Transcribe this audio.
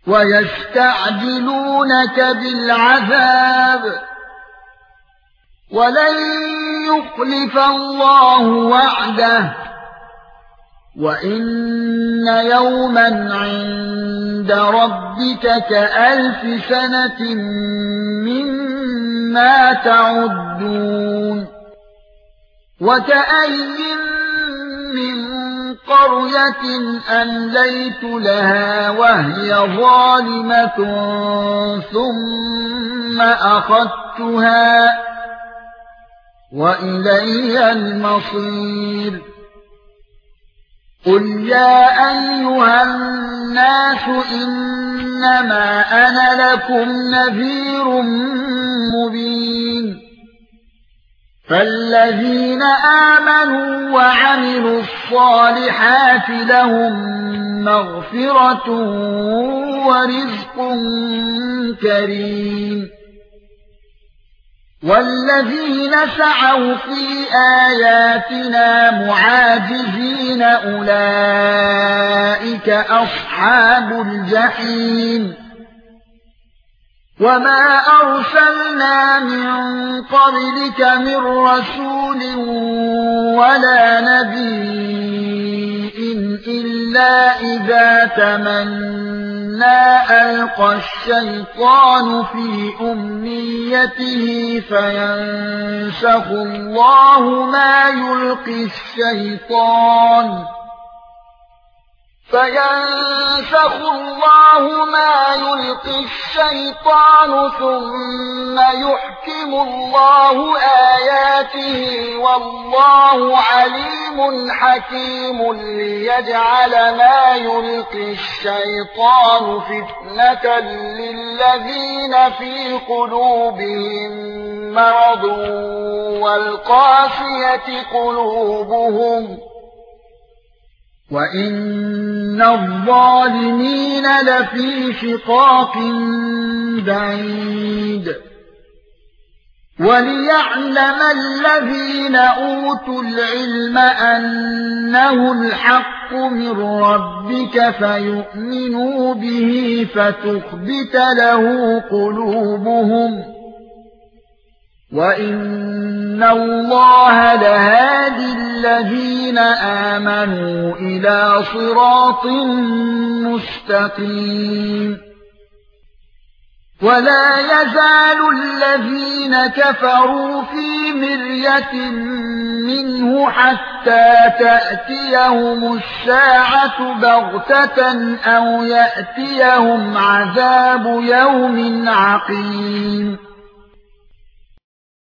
ويستعجلونك بالعذاب ولن يخلف الله وعده وَإِنَّ يَوْمًا عِندَ رَبِّكَ كَأَلْفِ سَنَةٍ مِّمَّا تَعُدُّونَ وَكَأَيٍّن مِّن قَرْيَةٍ أَمْلَيْتُ لَهَا وَهِيَ ظَالِمَةٌ ثُمَّ أَخَذْتُهَا وَإِلَيَّ الْمَصِيرُ قُلْ يَا أَيُّهَا النَّاسُ إِنَّمَا أَنَا لَكُمْ نَذِيرٌ مُبِينٌ فَالَّذِينَ آمَنُوا وَعَمِلُوا الصَّالِحَاتِ لَهُم مَّغْفِرَةٌ وَرِزْقٌ كَرِيمٌ وَالَّذِينَ سَعَوْا فِي آيَاتِنَا مُعَاجِزِينَ أُولَئِكَ أَصْحَابُ الْجَحِيمِ وَمَا أَرْسَلْنَا مِن قَبْلِكَ مِن رَّسُولٍ وَلَا نَبِيٍّ إِلَّا إِذَا تَمَنَّى أَلْقَى الشَّيْطَانُ فِي أُمْنِيَّتِهِ فَيَنسَخُ اللَّهُ مَا يُلْقِي الشَّيْطَانُ ثُمَّ يُحْكِمُ اللَّهُ آيَاتِهِ وَاللَّهُ عَلِيمٌ حَكِيمٌ لِيَجْعَلَ مَا يُلْقِي الشَّيْطَانُ فِتْنَةً لِلَّذِينَ فِي قُلُوبِهِم مَّرَضٌ وَالْقَاسِيَةِ قُلُوبُهُمْ وَإِنَّ الظَّالِمِينَ لَفِي شِقَاقٍ بَعِيدٍ وَلِيَعْلَمَ الَّذِينَ أُوتُوا الْعِلْمَ أَنَّهُ الْحَقُّ مِنْ رَبِّكَ فَيُؤْمِنُوا بِهِ فَتُخْبِتَ لَهُ قُلُوبُهُمْ وَإِنَّ اللَّهَ لَهَادِي الَّذِينَ آمَنُوا إِلَى صِرَاطٍ مُسْتَقِيمٍ وَلَا يَزَالُ الَّذِينَ كَفَرُوا فِي مِرْيَةٍ مِنْهُ حَتَّى تَأْتِيَهُمُ السَّاعَةُ بَغْتَةً أَوْ يَأْتِيَهُمْ عَذَابُ يَوْمٍ عَقِيمٍ